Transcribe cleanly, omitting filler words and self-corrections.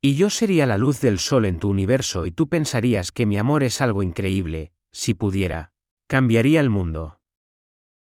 Y yo sería la luz del sol en tu universo y tú pensarías que mi amor es algo increíble, si pudiera, cambiaría el mundo.